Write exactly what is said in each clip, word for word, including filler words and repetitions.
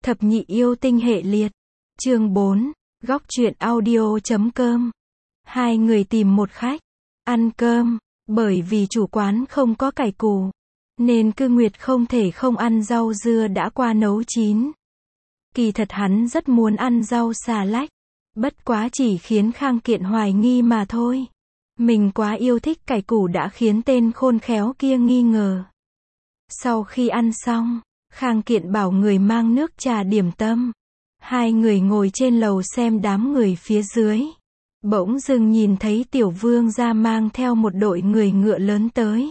Thập nhị yêu tinh hệ liệt. Chương bốn. Góc truyện audio chấm com. Hai người tìm một khách. Ăn cơm. Bởi vì chủ quán không có cải củ, nên Cư Nguyệt không thể không ăn rau dưa đã qua nấu chín. Kỳ thật hắn rất muốn ăn rau xà lách. Bất quá chỉ khiến Khang Kiện hoài nghi mà thôi. Mình quá yêu thích cải củ đã khiến tên khôn khéo kia nghi ngờ. Sau khi ăn xong, Khang Kiện bảo người mang nước trà điểm tâm. Hai người ngồi trên lầu xem đám người phía dưới. Bỗng dưng nhìn thấy Tiểu Vương gia mang theo một đội người ngựa lớn tới.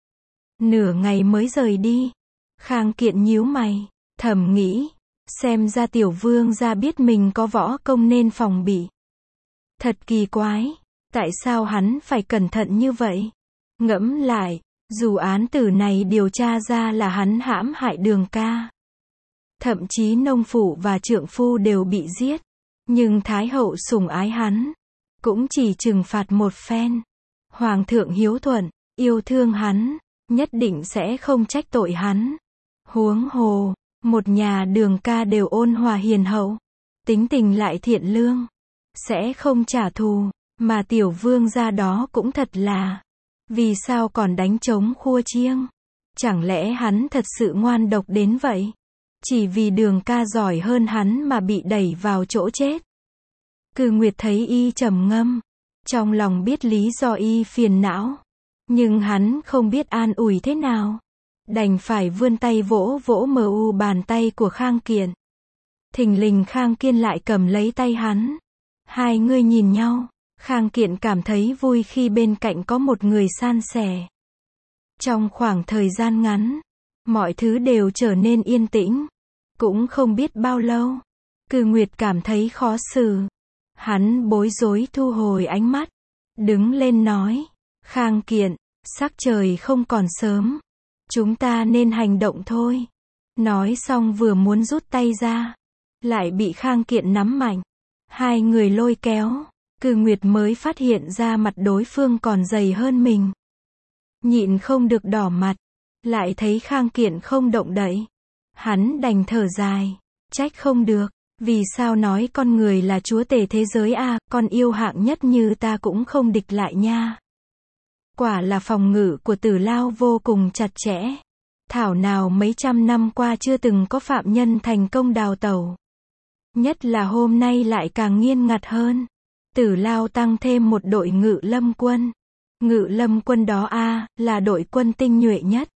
Nửa ngày mới rời đi. Khang Kiện nhíu mày, thầm nghĩ, xem ra Tiểu Vương gia biết mình có võ công nên phòng bị. Thật kỳ quái, tại sao hắn phải cẩn thận như vậy? Ngẫm lại, dù án tử này điều tra ra là hắn hãm hại Đường ca, thậm chí nông phụ và trượng phu đều bị giết, nhưng Thái hậu sủng ái hắn, cũng chỉ trừng phạt một phen. Hoàng thượng hiếu thuận, yêu thương hắn, nhất định sẽ không trách tội hắn. Huống hồ, một nhà Đường ca đều ôn hòa hiền hậu, tính tình lại thiện lương, sẽ không trả thù, mà Tiểu Vương gia đó cũng thật là, vì sao còn đánh trống khua chiêng? Chẳng lẽ hắn thật sự ngoan độc đến vậy? Chỉ vì Đường ca giỏi hơn hắn mà bị đẩy vào chỗ chết. Cư Nguyệt thấy y trầm ngâm, trong lòng biết lý do y phiền não, nhưng hắn không biết an ủi thế nào, đành phải vươn tay vỗ vỗ mờ u bàn tay của Khang Kiện. Thình lình Khang Kiên lại cầm lấy tay hắn. Hai người nhìn nhau, Khang Kiện cảm thấy vui khi bên cạnh có một người san sẻ. Trong khoảng thời gian ngắn, mọi thứ đều trở nên yên tĩnh. Cũng không biết bao lâu, Cư Nguyệt cảm thấy khó xử. Hắn bối rối thu hồi ánh mắt, đứng lên nói, Khang Kiện, sắc trời không còn sớm, chúng ta nên hành động thôi. Nói xong vừa muốn rút tay ra, lại bị Khang Kiện nắm mạnh. Hai người lôi kéo, Cư Nguyệt mới phát hiện ra mặt đối phương còn dày hơn mình. Nhịn không được đỏ mặt, lại thấy Khang Kiện không động đậy. Hắn đành thở dài, trách không được, vì sao nói con người là chúa tể thế giới a, con yêu hạng nhất như ta cũng không địch lại nha. Quả là phòng ngự của Tử Lao vô cùng chặt chẽ. Thảo nào mấy trăm năm qua chưa từng có phạm nhân thành công đào tẩu. Nhất là hôm nay lại càng nghiêm ngặt hơn. Tử Lao tăng thêm một đội ngự lâm quân. Ngự lâm quân đó a, là đội quân tinh nhuệ nhất.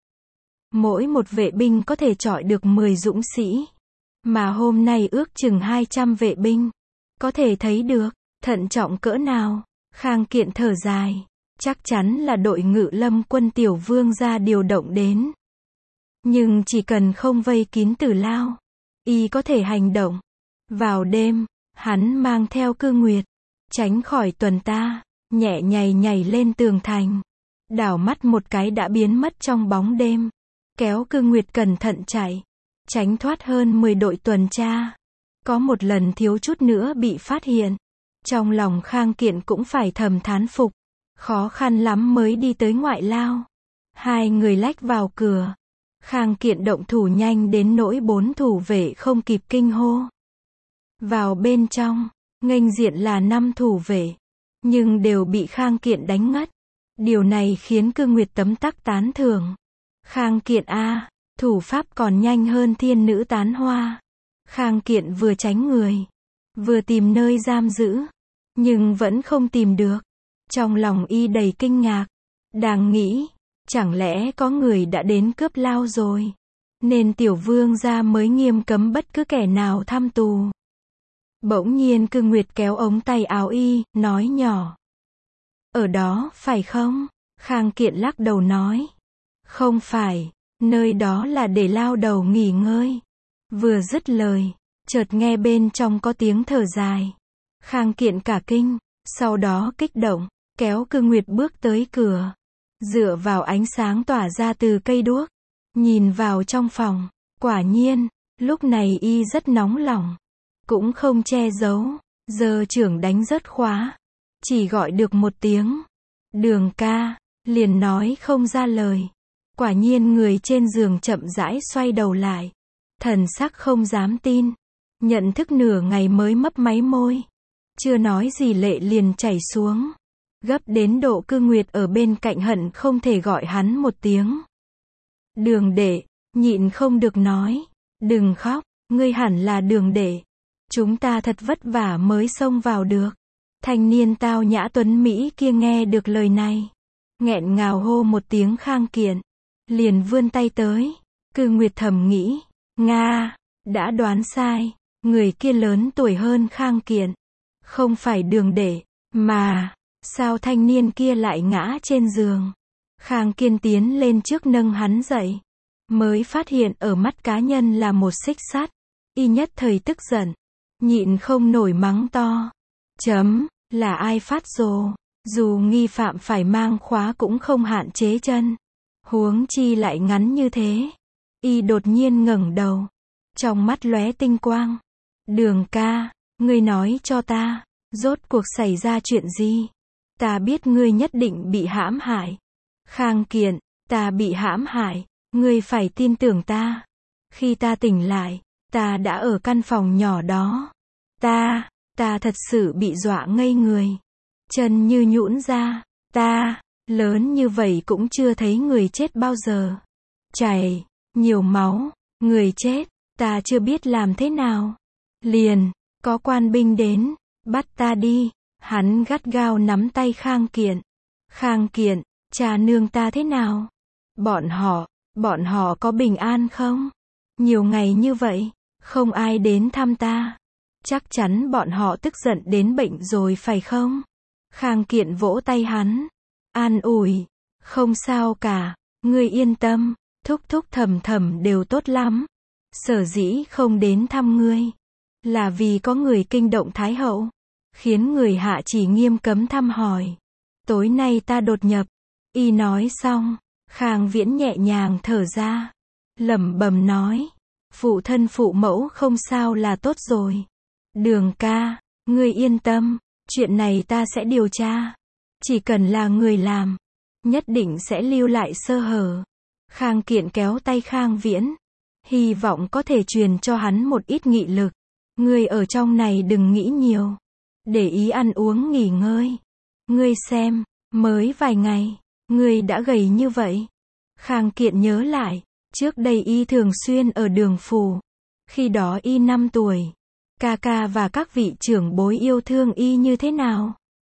Mỗi một vệ binh có thể chọi được mười dũng sĩ. Mà hôm nay ước chừng hai trăm vệ binh. Có thể thấy được, thận trọng cỡ nào. Khang Kiện thở dài. Chắc chắn là đội ngự lâm quân Tiểu Vương gia điều động đến. Nhưng chỉ cần không vây kín Tử Lao, y có thể hành động. Vào đêm, hắn mang theo Cư Nguyệt, tránh khỏi tuần ta, nhẹ nhảy nhảy lên tường thành. Đảo mắt một cái đã biến mất trong bóng đêm. Kéo Cư Nguyệt cẩn thận chạy, tránh thoát hơn mười đội tuần tra. Có một lần thiếu chút nữa bị phát hiện. Trong lòng Khang Kiện cũng phải thầm thán phục. Khó khăn lắm mới đi tới ngoại lao. Hai người lách vào cửa. Khang Kiện động thủ nhanh đến nỗi bốn thủ vệ không kịp kinh hô. Vào bên trong, nghênh diện là năm thủ vệ, nhưng đều bị Khang Kiện đánh ngất. Điều này khiến Cư Nguyệt tấm tắc tán thưởng. Khang Kiện a, thủ pháp còn nhanh hơn thiên nữ tán hoa. Khang Kiện vừa tránh người, vừa tìm nơi giam giữ, nhưng vẫn không tìm được. Trong lòng y đầy kinh ngạc, đang nghĩ, chẳng lẽ có người đã đến cướp lao rồi, nên Tiểu Vương gia mới nghiêm cấm bất cứ kẻ nào thăm tù. Bỗng nhiên Cư Nguyệt kéo ống tay áo y, nói nhỏ. Ở đó, phải không? Khang Kiện lắc đầu nói. Không phải, nơi đó là để lao đầu nghỉ ngơi. Vừa dứt lời, chợt nghe bên trong có tiếng thở dài. Khang Kiện cả kinh, sau đó kích động, kéo Cư Nguyệt bước tới cửa. Dựa vào ánh sáng tỏa ra từ cây đuốc, nhìn vào trong phòng, quả nhiên, lúc này y rất nóng lòng. Cũng không che giấu, giơ chưởng đánh rớt khóa. Chỉ gọi được một tiếng. Đường ca, liền nói không ra lời. Quả nhiên người trên giường chậm rãi xoay đầu lại. thần sắc không dám tin. Nhận thức nửa ngày mới mấp máy môi. Chưa nói gì lệ liền chảy xuống. Gấp đến độ Cư Nguyệt ở bên cạnh hận không thể gọi hắn một tiếng. Đường đệ, nhịn không được nói. Đừng khóc, ngươi hẳn là đường đệ. Chúng ta thật vất vả mới xông vào được. Thanh niên tao nhã tuấn Mỹ kia nghe được lời này. Nghẹn ngào hô một tiếng Khang Kiện. Liền vươn tay tới. Cư Nguyệt thầm nghĩ. Nga, đã đoán sai. Người kia lớn tuổi hơn Khang Kiện. Không phải đường đệ, mà, sao thanh niên kia lại ngã trên giường. Khang Kiên tiến lên trước nâng hắn dậy. Mới phát hiện ở mắt cá nhân là một xích sắt. Y nhất thời tức giận. Nhịn không nổi mắng to. Chấm, là ai phát rồ. Dù nghi phạm phải mang khóa cũng không hạn chế chân. Huống chi lại ngắn như thế. Y đột nhiên ngẩng đầu. Trong mắt lóe tinh quang. Đường ca, ngươi nói cho ta. Rốt cuộc xảy ra chuyện gì? Ta biết ngươi nhất định bị hãm hại. Khang Kiện, ta bị hãm hại. Ngươi phải tin tưởng ta. Khi ta tỉnh lại, ta đã ở căn phòng nhỏ đó. Ta, ta thật sự bị dọa ngây người. Chân như nhũn ra. Ta, lớn như vậy cũng chưa thấy người chết bao giờ. Chảy, nhiều máu, người chết, ta chưa biết làm thế nào. Liền, có quan binh đến, bắt ta đi. Hắn gắt gao nắm tay Khang Kiện. Khang Kiện, cha nương ta thế nào? Bọn họ, bọn họ có bình an không? Nhiều ngày như vậy, không ai đến thăm ta. Chắc chắn bọn họ tức giận đến bệnh rồi phải không? Khang Kiện vỗ tay hắn. An ủi. Không sao cả, ngươi yên tâm, thúc thúc thầm thầm đều tốt lắm. Sở dĩ không đến thăm ngươi. Là vì có người kinh động Thái hậu. Khiến người hạ chỉ nghiêm cấm thăm hỏi. Tối nay ta đột nhập. Y nói xong, Khang Viễn nhẹ nhàng thở ra. Lẩm bẩm nói. Phụ thân phụ mẫu không sao là tốt rồi. Đường ca, ngươi yên tâm. Chuyện này ta sẽ điều tra. Chỉ cần là người làm, nhất định sẽ lưu lại sơ hở. Khang Kiện kéo tay Khang Viễn. Hy vọng có thể truyền cho hắn một ít nghị lực. Ngươi ở trong này đừng nghĩ nhiều. Để ý ăn uống nghỉ ngơi. Ngươi xem, mới vài ngày, ngươi đã gầy như vậy. Khang Kiện nhớ lại, trước đây y thường xuyên ở Đường Phủ. Khi đó y năm tuổi. Ca ca và các vị trưởng bối yêu thương y như thế nào?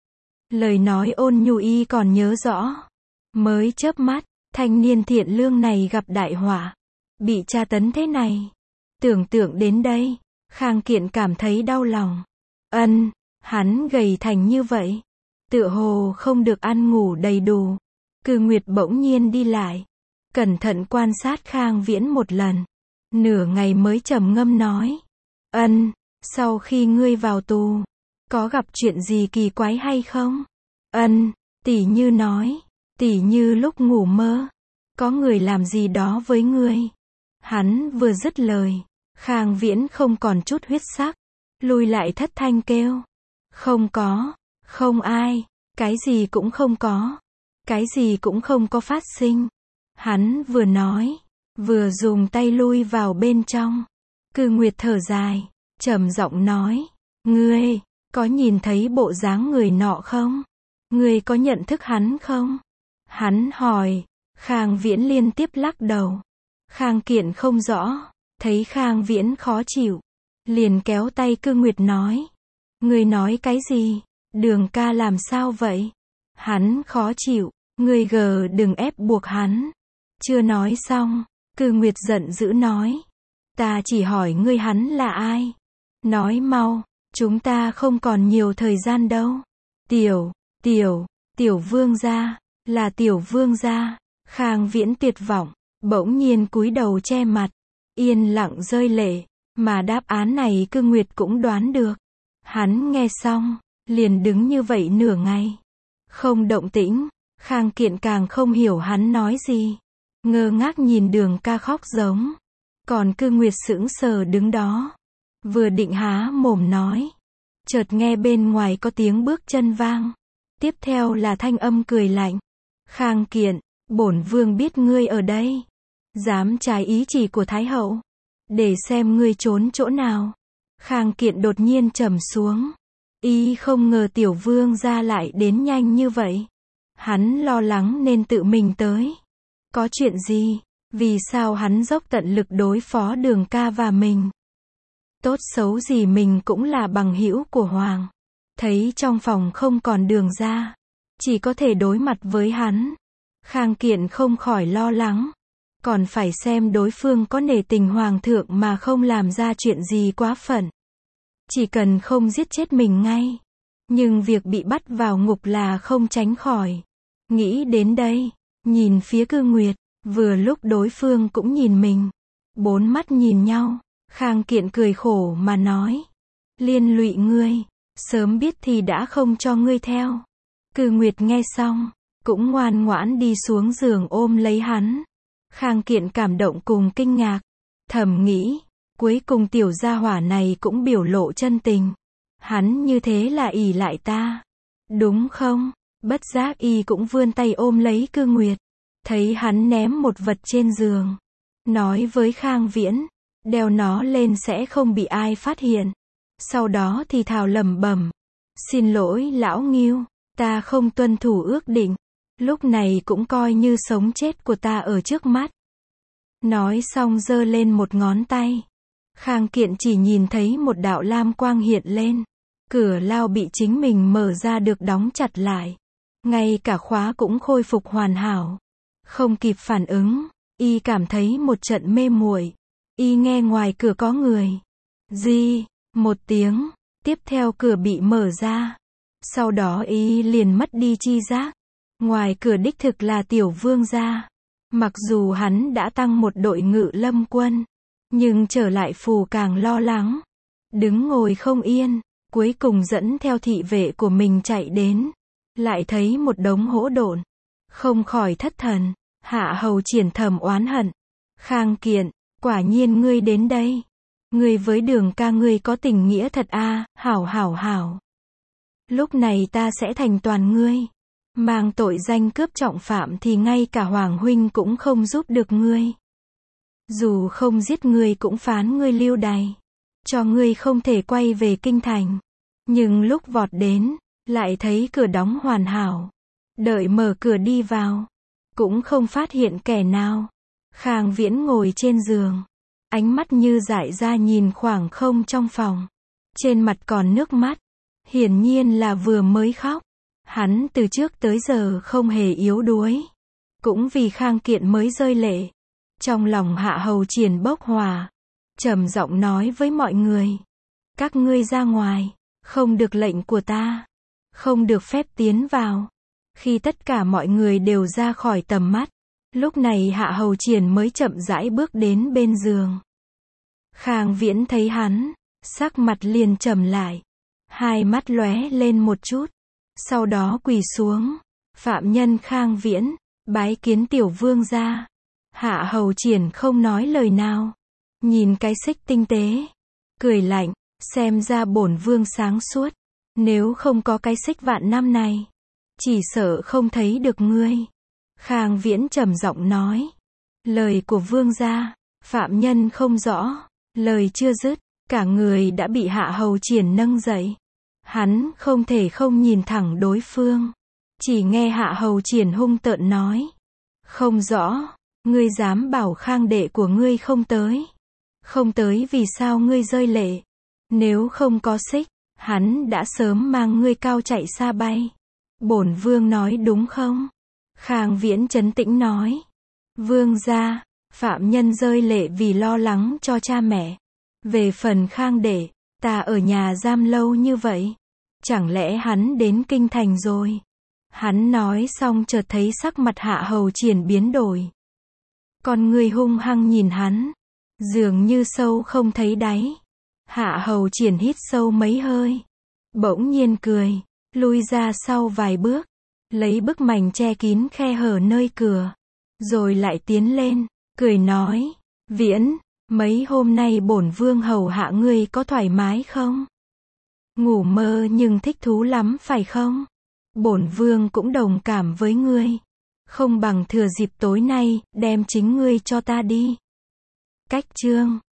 Lời nói ôn nhu y còn nhớ rõ. Mới chớp mắt, thanh niên thiện lương này gặp đại họa. Bị tra tấn thế này. Tưởng tượng đến đây, Khang Kiện cảm thấy đau lòng. Ân, hắn gầy thành như vậy. Tựa hồ không được ăn ngủ đầy đủ. Cư Nguyệt bỗng nhiên đi lại. Cẩn thận quan sát Khang Viễn một lần. Nửa ngày mới trầm ngâm nói. Ân, sau khi ngươi vào tù, có gặp chuyện gì kỳ quái hay không? Ân, tỉ như nói, tỉ như lúc ngủ mơ, có người làm gì đó với ngươi. Hắn vừa dứt lời, Khang Viễn không còn chút huyết sắc, lùi lại thất thanh kêu. Không có, không ai, cái gì cũng không có, cái gì cũng không có phát sinh. Hắn vừa nói, vừa dùng tay lui vào bên trong. Cư Nguyệt thở dài, trầm giọng nói, ngươi, có nhìn thấy bộ dáng người nọ không? Ngươi có nhận thức hắn không? Hắn hỏi. Khang Viễn liên tiếp lắc đầu. Khang Kiện không rõ, thấy Khang Viễn khó chịu, liền kéo tay Cư Nguyệt nói. Ngươi nói cái gì? Đường ca làm sao vậy? Hắn khó chịu, ngươi gờ đừng ép buộc hắn. Chưa nói xong, Cư Nguyệt giận dữ nói. Ta chỉ hỏi ngươi hắn là ai? Nói mau, chúng ta không còn nhiều thời gian đâu. Tiểu, tiểu, tiểu vương gia, là tiểu vương gia. Khang Viễn tuyệt vọng, bỗng nhiên cúi đầu che mặt, yên lặng rơi lệ, mà đáp án này Cư Nguyệt cũng đoán được. Hắn nghe xong, liền đứng như vậy nửa ngày, không động tĩnh. Khang Kiện càng không hiểu hắn nói gì, ngơ ngác nhìn Đường ca khóc giống. Còn Cư Nguyệt sững sờ đứng đó, vừa định há mồm nói, chợt nghe bên ngoài có tiếng bước chân vang, tiếp theo là thanh âm cười lạnh. Khang Kiện, bổn vương biết ngươi ở đây, dám trái ý chỉ của Thái hậu, để xem ngươi trốn chỗ nào. Khang Kiện đột nhiên trầm xuống. Y không ngờ tiểu vương gia lại đến nhanh như vậy. Hắn lo lắng nên tự mình tới. Có chuyện gì? Vì sao hắn dốc tận lực đối phó Đường ca và mình? Tốt xấu gì mình cũng là bằng hữu của Hoàng. Thấy trong phòng không còn Đường ra, chỉ có thể đối mặt với hắn. Khang Kiện không khỏi lo lắng. Còn phải xem đối phương có nể tình Hoàng thượng mà không làm ra chuyện gì quá phận. Chỉ cần không giết chết mình ngay. Nhưng việc bị bắt vào ngục là không tránh khỏi. Nghĩ đến đây, nhìn phía Cư Nguyệt, vừa lúc đối phương cũng nhìn mình. Bốn mắt nhìn nhau, Khang Kiện cười khổ mà nói. Liên lụy ngươi, sớm biết thì đã không cho ngươi theo. Cư Nguyệt nghe xong, cũng ngoan ngoãn đi xuống giường ôm lấy hắn. Khang Kiện cảm động cùng kinh ngạc, thầm nghĩ, cuối cùng tiểu gia hỏa này cũng biểu lộ chân tình. Hắn như thế là ỷ lại ta, đúng không? Bất giác y cũng vươn tay ôm lấy Cư Nguyệt, thấy hắn ném một vật trên giường, nói với Khang Viễn, đeo nó lên sẽ không bị ai phát hiện. Sau đó thì thào lẩm bẩm, xin lỗi lão Ngưu, ta không tuân thủ ước định, lúc này cũng coi như sống chết của ta ở trước mắt. Nói xong giơ lên một ngón tay. Khang Kiện chỉ nhìn thấy một đạo lam quang hiện lên. Cửa lao bị chính mình mở ra được đóng chặt lại. Ngay cả khóa cũng khôi phục hoàn hảo. Không kịp phản ứng, y cảm thấy một trận mê muội. Y nghe ngoài cửa có người. Di, một tiếng, tiếp theo cửa bị mở ra. Sau đó y liền mất đi chi giác. Ngoài cửa đích thực là tiểu vương gia. Mặc dù hắn đã tăng một đội ngự lâm quân, nhưng trở lại phủ càng lo lắng. Đứng ngồi không yên, cuối cùng dẫn theo thị vệ của mình chạy đến. Lại thấy một đống hỗn độn. Không khỏi thất thần, Hạ Hầu Triển thầm oán hận. Khang Kiện, quả nhiên ngươi đến đây. Ngươi với Đường ca ngươi có tình nghĩa thật a, à, hảo hảo hảo. Lúc này ta sẽ thành toàn ngươi. Mang tội danh cướp trọng phạm thì ngay cả Hoàng huynh cũng không giúp được ngươi. Dù không giết ngươi cũng phán ngươi lưu đày. Cho ngươi không thể quay về kinh thành. Nhưng lúc vọt đến, lại thấy cửa đóng hoàn hảo. Đợi mở cửa đi vào, cũng không phát hiện kẻ nào. Khang Viễn ngồi trên giường, ánh mắt như dại ra nhìn khoảng không trong phòng. Trên mặt còn nước mắt, hiển nhiên là vừa mới khóc. Hắn từ trước tới giờ không hề yếu đuối. Cũng vì Khang Kiện mới rơi lệ. Trong lòng Hạ Hầu Triển bốc hỏa, trầm giọng nói với mọi người. Các ngươi ra ngoài, không được lệnh của ta. Không được phép tiến vào. Khi tất cả mọi người đều ra khỏi tầm mắt, lúc này Hạ Hầu Triển mới chậm rãi bước đến bên giường. Khang Viễn thấy hắn, sắc mặt liền trầm lại. Hai mắt lóe lên một chút. Sau đó quỳ xuống. Phạm nhân Khang Viễn, bái kiến tiểu vương gia. Hạ Hầu Triển không nói lời nào. Nhìn cái xích tinh tế. Cười lạnh, xem ra bổn vương sáng suốt. Nếu không có cái xích vạn năm này, chỉ sợ không thấy được ngươi. Khang Viễn trầm giọng nói. Lời của vương gia, phạm nhân không rõ. Lời chưa dứt, cả người đã bị Hạ Hầu Triển nâng dậy. Hắn không thể không nhìn thẳng đối phương. Chỉ nghe Hạ Hầu Triển hung tợn nói. Không rõ, ngươi dám bảo Khang đệ của ngươi không tới. Không tới vì sao ngươi rơi lệ. Nếu không có xích, hắn đã sớm mang ngươi cao chạy xa bay. Bổn vương nói đúng không? Khang Viễn trấn tĩnh nói. Vương gia, phạm nhân rơi lệ vì lo lắng cho cha mẹ. Về phần Khang đệ, ta ở nhà giam lâu như vậy. Chẳng lẽ hắn đến kinh thành rồi? Hắn nói xong chợt thấy sắc mặt Hạ Hầu Triển biến đổi. Con người hung hăng nhìn hắn. Dường như sâu không thấy đáy. Hạ Hầu Triển hít sâu mấy hơi. Bỗng nhiên cười. Lui ra sau vài bước. Lấy bức mành che kín khe hở nơi cửa. Rồi lại tiến lên. Cười nói. Viễn, mấy hôm nay bổn vương hầu hạ ngươi có thoải mái không? Ngủ mơ nhưng thích thú lắm phải không? Bổn vương cũng đồng cảm với ngươi. Không bằng thừa dịp tối nay, đem chính ngươi cho ta đi. Cách chương